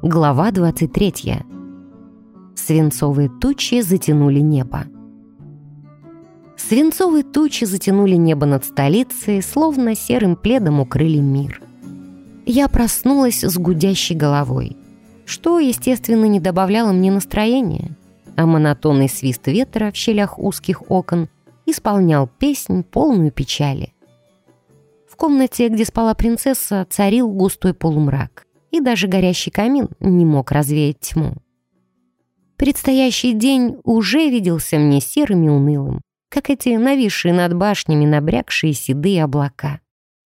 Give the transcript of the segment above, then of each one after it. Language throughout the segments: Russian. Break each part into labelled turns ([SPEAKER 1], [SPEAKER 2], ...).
[SPEAKER 1] Глава 23. Свинцовые тучи затянули небо. Свинцовые тучи затянули небо над столицей, словно серым пледом укрыли мир. Я проснулась с гудящей головой, что, естественно, не добавляло мне настроения, а монотонный свист ветра в щелях узких окон исполнял песнь, полную печали. В комнате, где спала принцесса, царил густой полумрак, и даже горящий камин не мог развеять тьму. Предстоящий день уже виделся мне серым и унылым, как эти нависшие над башнями набрякшие седые облака.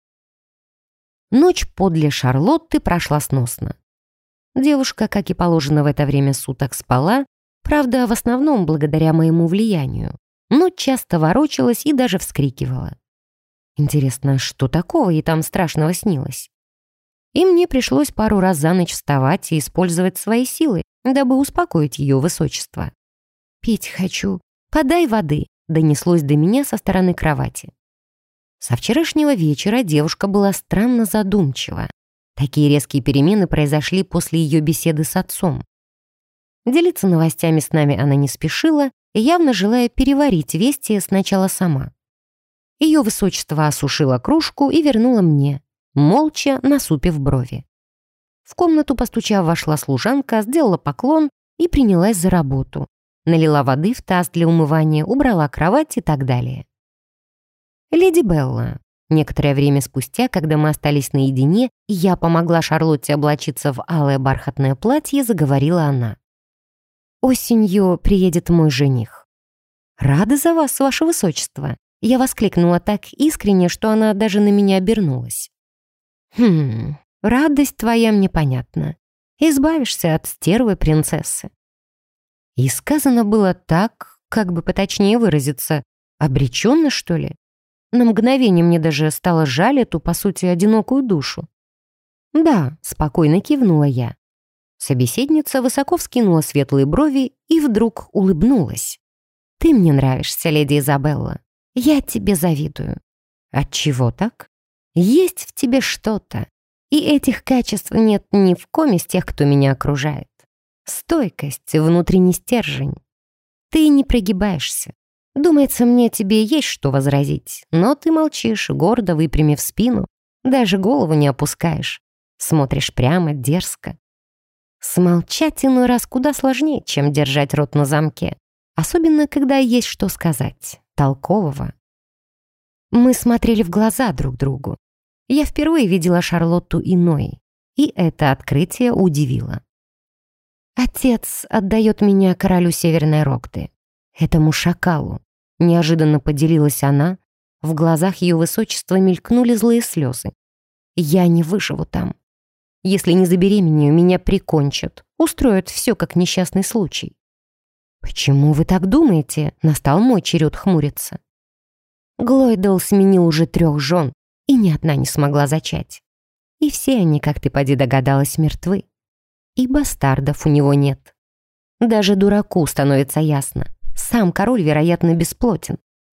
[SPEAKER 1] Ночь подле Шарлотты прошла сносно. Девушка, как и положено в это время суток, спала, правда, в основном благодаря моему влиянию, но часто ворочалась и даже вскрикивала. Интересно, что такого ей там страшного снилось? И мне пришлось пару раз за ночь вставать и использовать свои силы, дабы успокоить ее высочество. «Пить хочу. Подай воды», — донеслось до меня со стороны кровати. Со вчерашнего вечера девушка была странно задумчива. Такие резкие перемены произошли после ее беседы с отцом. Делиться новостями с нами она не спешила, явно желая переварить вести сначала сама. Ее высочество осушило кружку и вернуло мне, молча насупив брови. В комнату, постучав, вошла служанка, сделала поклон и принялась за работу. Налила воды в таз для умывания, убрала кровать и так далее. «Леди Белла». Некоторое время спустя, когда мы остались наедине, и я помогла Шарлотте облачиться в алое бархатное платье, заговорила она. «Осенью приедет мой жених». «Рада за вас, ваше высочество». Я воскликнула так искренне, что она даже на меня обернулась. Радость твоя мне понятна. Избавишься от стервы принцессы». И сказано было так, как бы поточнее выразиться, обреченно, что ли? На мгновение мне даже стало жаль эту, по сути, одинокую душу. «Да», — спокойно кивнула я. Собеседница высоко вскинула светлые брови и вдруг улыбнулась. «Ты мне нравишься, леди Изабелла. Я тебе завидую». «Отчего так?» «Есть в тебе что-то, и этих качеств нет ни в ком из тех, кто меня окружает. Стойкость, внутренний стержень. Ты не прогибаешься. Думается, мне тебе есть что возразить, но ты молчишь, гордо выпрямив спину, даже голову не опускаешь, смотришь прямо, дерзко. Смолчать иной раз куда сложнее, чем держать рот на замке, особенно когда есть что сказать, толкового». Мы смотрели в глаза друг другу. Я впервые видела Шарлотту иной, и это открытие удивило. «Отец отдает меня королю Северной Рокты, этому шакалу», — неожиданно поделилась она. В глазах ее высочества мелькнули злые слезы. «Я не выживу там. Если не забеременею, меня прикончат, устроят все как несчастный случай». «Почему вы так думаете?» — настал мой черед хмуриться. Глойдел сменил уже 3 жен, и ни одна не смогла зачать. И все они, как ты поди догадалась, мертвы. И бастардов у него нет. Даже дураку становится ясно. Сам король, вероятно, бесплотен.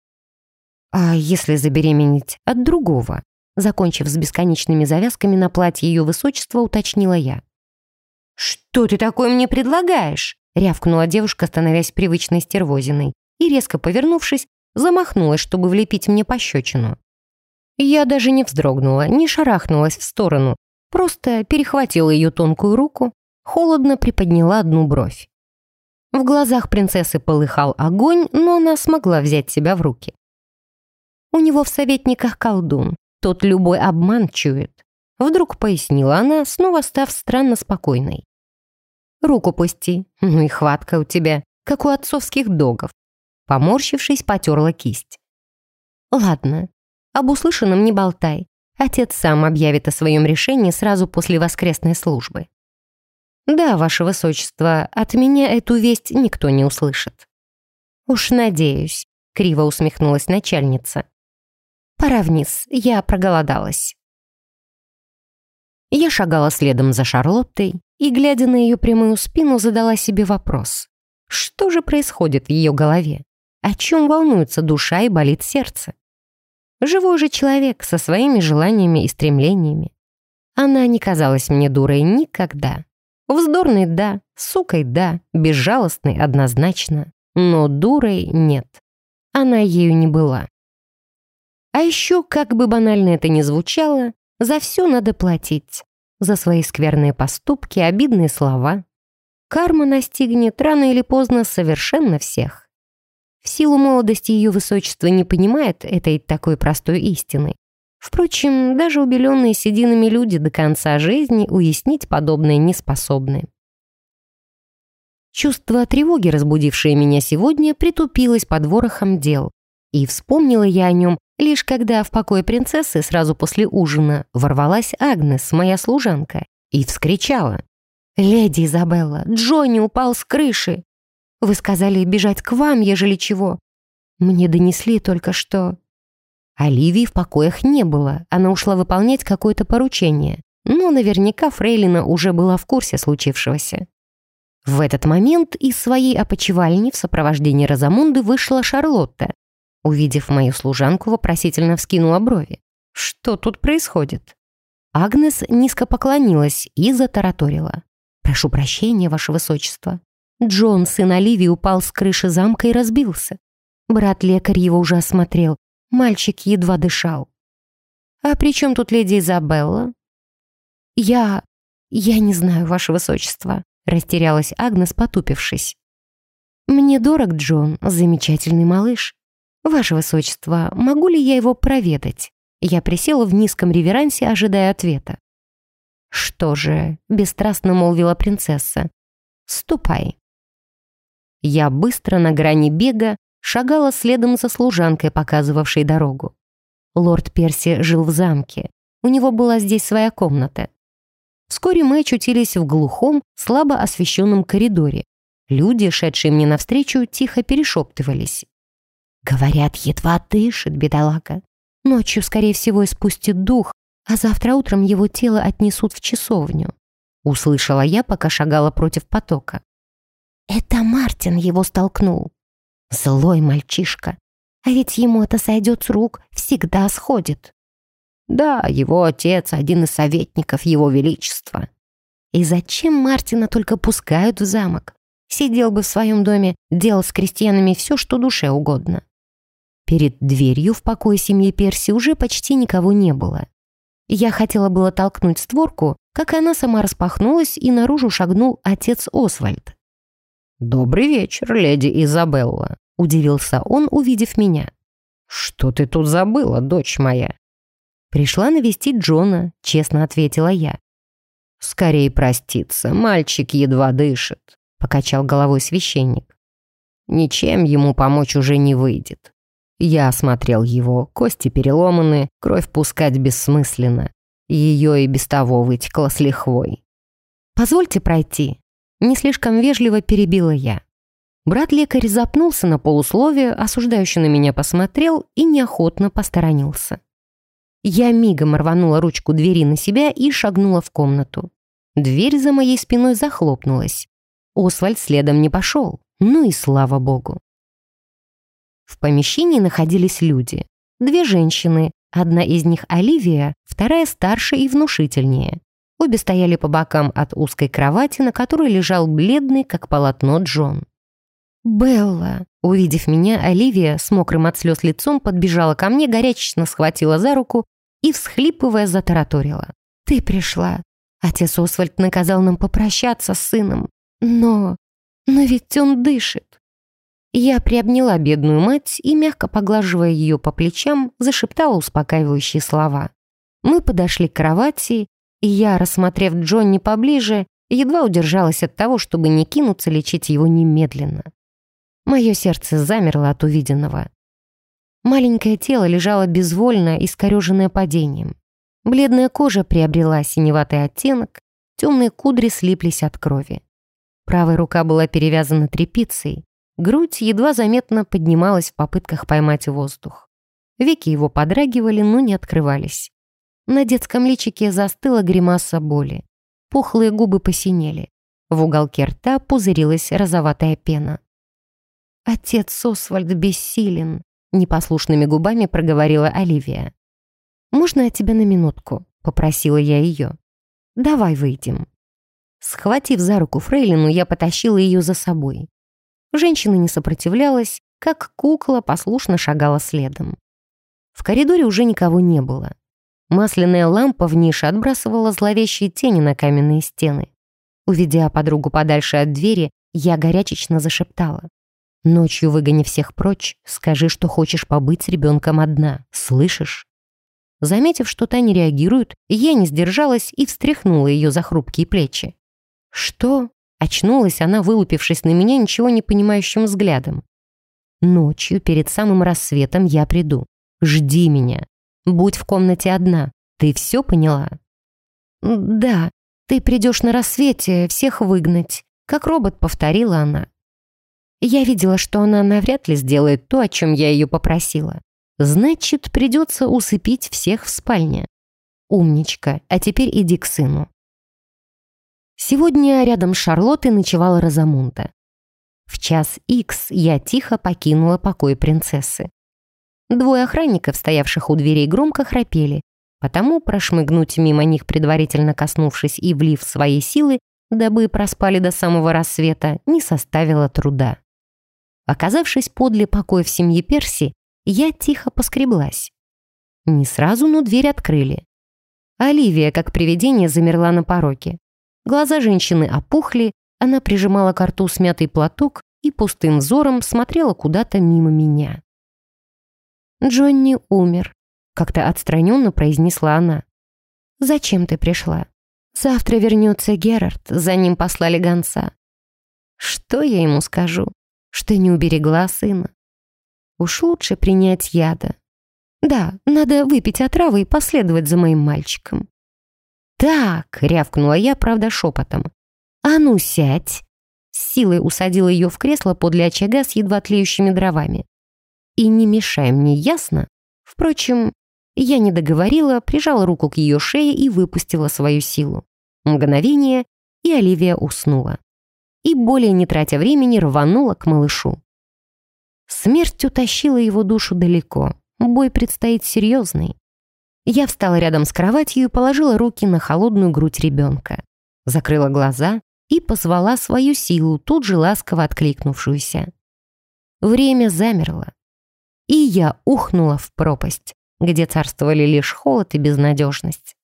[SPEAKER 1] А если забеременеть от другого? Закончив с бесконечными завязками на платье ее высочества, уточнила я. «Что ты такое мне предлагаешь?» — рявкнула девушка, становясь привычной стервозиной, и, резко повернувшись, замахнулась, чтобы влепить мне пощечину. Я даже не вздрогнула, не шарахнулась в сторону, просто перехватила ее тонкую руку, холодно приподняла одну бровь. В глазах принцессы полыхал огонь, но она смогла взять себя в руки. «У него в советниках колдун, тот любой обман чует», вдруг пояснила она, снова став странно спокойной. «Руку пусти, ну и хватка у тебя, как у отцовских догов». Поморщившись, потерла кисть. «Ладно, об услышанном не болтай. Отец сам объявит о своем решении сразу после воскресной службы». «Да, ваше высочество, от меня эту весть никто не услышит». «Уж надеюсь», — криво усмехнулась начальница. «Пора вниз, я проголодалась». Я шагала следом за Шарлоттой и, глядя на ее прямую спину, задала себе вопрос. Что же происходит в ее голове? О чем волнуется душа и болит сердце? Живой же человек со своими желаниями и стремлениями. Она не казалась мне дурой никогда. Вздорной — да, сукой — да, безжалостной — однозначно, но дурой — нет. Она ею не была. А еще, как бы банально это ни звучало, за все надо платить. За свои скверные поступки, обидные слова. Карма настигнет рано или поздно совершенно всех. В силу молодости ее высочество не понимает этой такой простой истины. Впрочем, даже убеленные сединами люди до конца жизни уяснить подобное не способны. Чувство тревоги, разбудившее меня сегодня, притупилось под ворохом дел. И вспомнила я о нем лишь когда в покое принцессы сразу после ужина ворвалась Агнес, моя служанка, и вскричала: «Леди Изабелла, Джонни упал с крыши! Вы сказали бежать к вам, ежели чего. Мне донесли только что...» Оливии в покоях не было, она ушла выполнять какое-то поручение, но наверняка фрейлина уже была в курсе случившегося. В этот момент из своей опочивальни в сопровождении Розамунды вышла Шарлотта. Увидев мою служанку, вопросительно вскинула брови. «Что тут происходит?» Агнес низко поклонилась и затараторила: «Прошу прощения, ваше высочество. Джон, сын Оливии, упал с крыши замка и разбился. Брат-лекарь его уже осмотрел. Мальчик едва дышал». «А при чем тут леди Изабелла?» Я не знаю, ваше высочество», — растерялась Агнес, потупившись. «Мне дорог Джон, замечательный малыш. Ваше высочество, могу ли я его проведать?» Я присела в низком реверансе, ожидая ответа. «Что же», — бесстрастно молвила принцесса, — «ступай». Я быстро на грани бега шагала следом за служанкой, показывавшей дорогу. Лорд Перси жил в замке. У него была здесь своя комната. Вскоре мы очутились в глухом, слабо освещенном коридоре. Люди, шедшие мне навстречу, тихо перешептывались. «Говорят, едва дышит, бедолага. Ночью, скорее всего, испустит дух, а завтра утром его тело отнесут в часовню», — услышала я, пока шагала против потока. «Это Мартин его столкнул. Злой мальчишка. А ведь ему это сойдет с рук, всегда сходит. Да, его отец — один из советников его величества. И зачем Мартина только пускают в замок? Сидел бы в своем доме, делал с крестьянами все, что душе угодно». Перед дверью в покое семьи Перси уже почти никого не было. Я хотела было толкнуть створку, как она сама распахнулась, и наружу шагнул отец Освальд. «Добрый вечер, леди Изабелла», — удивился он, увидев меня. «Что ты тут забыла, дочь моя?» «Пришла навестить Джона», — честно ответила я. «Скорей проститься, мальчик едва дышит», — покачал головой священник. «Ничем ему помочь уже не выйдет. Я осмотрел его, кости переломаны, кровь пускать бессмысленно. Ее и без того вытекло с лихвой». «Позвольте пройти», — не слишком вежливо перебила я. Брат-лекарь запнулся на полусловие, осуждающе на меня посмотрел и неохотно посторонился. Я мигом рванула ручку двери на себя и шагнула в комнату. Дверь за моей спиной захлопнулась. Освальд следом не пошел, ну и слава богу. В помещении находились люди. 2 женщины, одна из них Оливия, вторая старше и внушительнее. Обе стояли по бокам от узкой кровати, на которой лежал бледный, как полотно, Джон. «Белла!» Увидев меня, Оливия с мокрым от слез лицом подбежала ко мне, горячечно схватила за руку и, всхлипывая, затараторила. «Ты пришла. Отец Освальд наказал нам попрощаться с сыном. Но ведь он дышит». Я приобняла бедную мать и, мягко поглаживая ее по плечам, зашептала успокаивающие слова. Мы подошли к кровати, и я, рассмотрев Джонни поближе, едва удержалась от того, чтобы не кинуться лечить его немедленно. Мое сердце замерло от увиденного. Маленькое тело лежало безвольно, искореженное падением. Бледная кожа приобрела синеватый оттенок, темные кудри слиплись от крови. Правая рука была перевязана тряпицей, грудь едва заметно поднималась в попытках поймать воздух. Веки его подрагивали, но не открывались. На детском личике застыла гримаса боли. Пухлые губы посинели. В уголке рта пузырилась розоватая пена. «Отец Освальд бессилен», — непослушными губами проговорила Оливия. «Можно я тебя на минутку?» — попросила я ее. «Давай выйдем». Схватив за руку фрейлину, я потащила ее за собой. Женщина не сопротивлялась, как кукла послушно шагала следом. В коридоре уже никого не было. Масляная лампа в нише отбрасывала зловещие тени на каменные стены. Уведя подругу подальше от двери, я горячечно зашептала: «Ночью выгони всех прочь, скажи, что хочешь побыть с ребенком одна, слышишь?» Заметив, что та не реагирует, я не сдержалась и встряхнула ее за хрупкие плечи. «Что?» — очнулась она, вылупившись на меня ничего не понимающим взглядом. «Ночью, перед самым рассветом, я приду. Жди меня. Будь в комнате одна. Ты все поняла?» «Да, ты придешь на рассвете всех выгнать», — как робот повторила она. Я видела, что она навряд ли сделает то, о чем я ее попросила. Значит, придется усыпить всех в спальне. Умничка, а теперь иди к сыну. Сегодня рядом с Шарлоттой ночевала Розамунда. В час икс я тихо покинула покой принцессы. Двое охранников, стоявших у дверей, громко храпели, потому прошмыгнуть мимо них, предварительно коснувшись и влив свои силы, дабы проспали до самого рассвета, не составило труда. Оказавшись подле покоев семьи Перси, я тихо поскреблась. Не сразу, но дверь открыли. Оливия, как привидение, замерла на пороге. Глаза женщины опухли, она прижимала к рту смятый платок и пустым взором смотрела куда-то мимо меня. «Джонни умер», — как-то отстраненно произнесла она. «Зачем ты пришла? Завтра вернется Герард, за ним послали гонца. Что я ему скажу? Что не уберегла сына? Уж лучше принять яда. Да, надо выпить отравы и последовать за моим мальчиком». «Так», — рявкнула я, правда, шепотом. «А ну, сядь!» С силой усадила ее в кресло подле очага с едва тлеющими дровами. «И не мешай мне, ясно?» Впрочем, я не договорила, прижала руку к ее шее и выпустила свою силу. Мгновение, и Оливия уснула. И, более не тратя времени, рванула к малышу. Смерть утащила его душу далеко. Бой предстоит серьезный. Я встала рядом с кроватью и положила руки на холодную грудь ребенка. Закрыла глаза и позвала свою силу, тут же ласково откликнувшуюся. Время замерло. И я ухнула в пропасть, где царствовали лишь холод и безнадежность.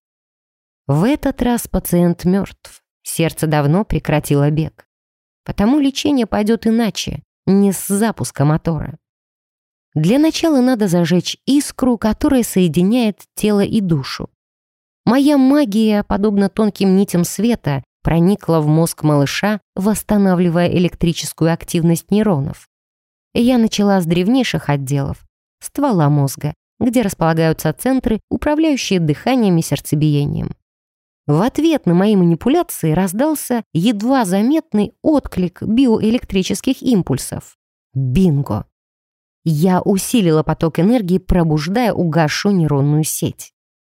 [SPEAKER 1] В этот раз пациент мертв, сердце давно прекратило бег. Потому лечение пойдет иначе, не с запуска мотора. Для начала надо зажечь искру, которая соединяет тело и душу. Моя магия, подобно тонким нитям света, проникла в мозг малыша, восстанавливая электрическую активность нейронов. Я начала с древнейших отделов, ствола мозга, где располагаются центры, управляющие дыханием и сердцебиением. В ответ на мои манипуляции раздался едва заметный отклик биоэлектрических импульсов. Бинго! Я усилила поток энергии, пробуждая угасшую нейронную сеть.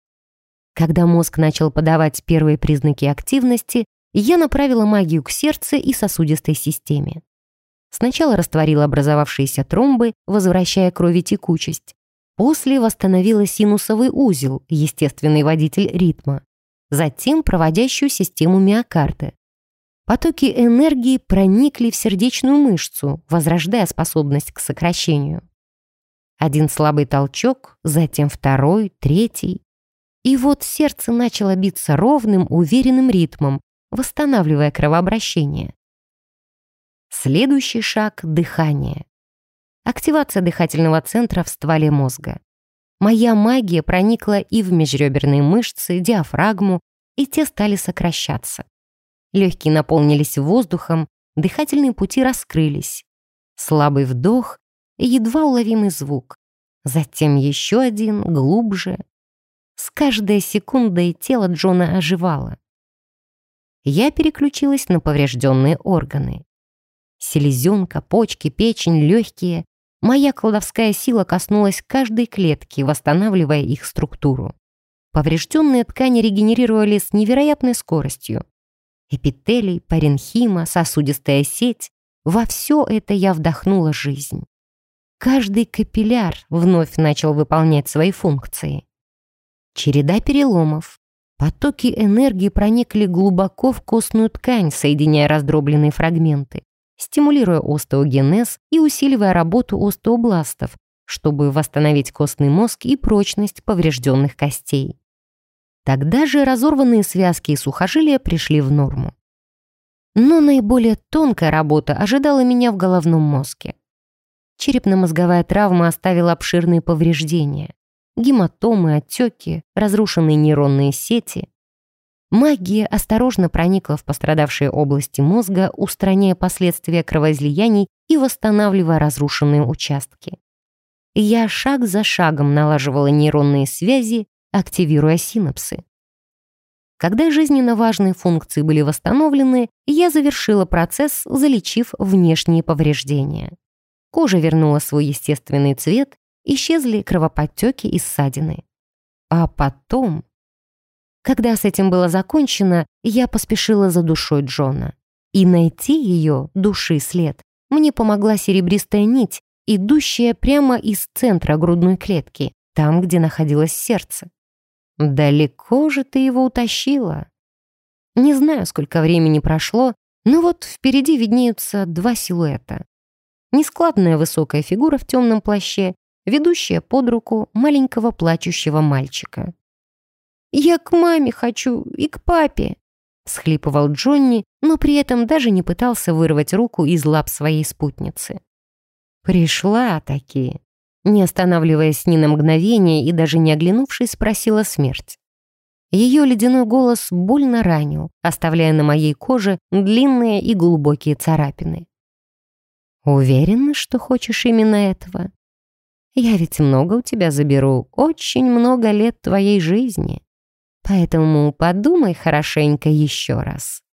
[SPEAKER 1] Когда мозг начал подавать первые признаки активности, я направила магию к сердцу и сосудистой системе. Сначала растворила образовавшиеся тромбы, возвращая крови текучесть. После восстановила синусовый узел, естественный водитель ритма. Затем проводящую систему миокарда. Потоки энергии проникли в сердечную мышцу, возрождая способность к сокращению. Один слабый толчок, затем второй, третий. И вот сердце начало биться ровным, уверенным ритмом, восстанавливая кровообращение. Следующий шаг — дыхание. Активация дыхательного центра в стволе мозга. Моя магия проникла и в межреберные мышцы, диафрагму, и те стали сокращаться. Легкие наполнились воздухом, дыхательные пути раскрылись. Слабый вдох и едва уловимый звук. Затем еще один, глубже. С каждой секундой тело Джона оживало. Я переключилась на поврежденные органы. Селезенка, почки, печень, легкие. Моя колдовская сила коснулась каждой клетки, восстанавливая их структуру. Поврежденные ткани регенерировали с невероятной скоростью. Эпителий, паренхима, сосудистая сеть — во все это я вдохнула жизнь. Каждый капилляр вновь начал выполнять свои функции. Череда переломов. Потоки энергии проникли глубоко в костную ткань, соединяя раздробленные фрагменты, стимулируя остеогенез и усиливая работу остеобластов, чтобы восстановить костный мозг и прочность поврежденных костей. Тогда же разорванные связки и сухожилия пришли в норму. Но наиболее тонкая работа ожидала меня в головном мозге. Черепно-мозговая травма оставила обширные повреждения: гематомы, отеки, разрушенные нейронные сети. Магия осторожно проникла в пострадавшие области мозга, устраняя последствия кровоизлияний и восстанавливая разрушенные участки. Я шаг за шагом налаживала нейронные связи, активируя синапсы. Когда жизненно важные функции были восстановлены, я завершила процесс, залечив внешние повреждения. Кожа вернула свой естественный цвет, исчезли кровоподтеки и ссадины. А потом... Когда с этим было закончено, я поспешила за душой Джона. И найти ее, души след, мне помогла серебристая нить, идущая прямо из центра грудной клетки, там, где находилось сердце. Далеко же ты его утащила? Не знаю, сколько времени прошло, но вот впереди виднеются два силуэта. Нескладная высокая фигура в темном плаще, ведущая под руку маленького плачущего мальчика. «Я к маме хочу и к папе», — всхлипывал Джонни, но при этом даже не пытался вырвать руку из лап своей спутницы. «Пришла-таки», не останавливаясь ни на мгновение и даже не оглянувшись, спросила смерть. Ее ледяной голос больно ранил, оставляя на моей коже длинные и глубокие царапины. «Уверена, что хочешь именно этого? Я ведь много у тебя заберу, очень много лет твоей жизни. Поэтому подумай хорошенько еще раз».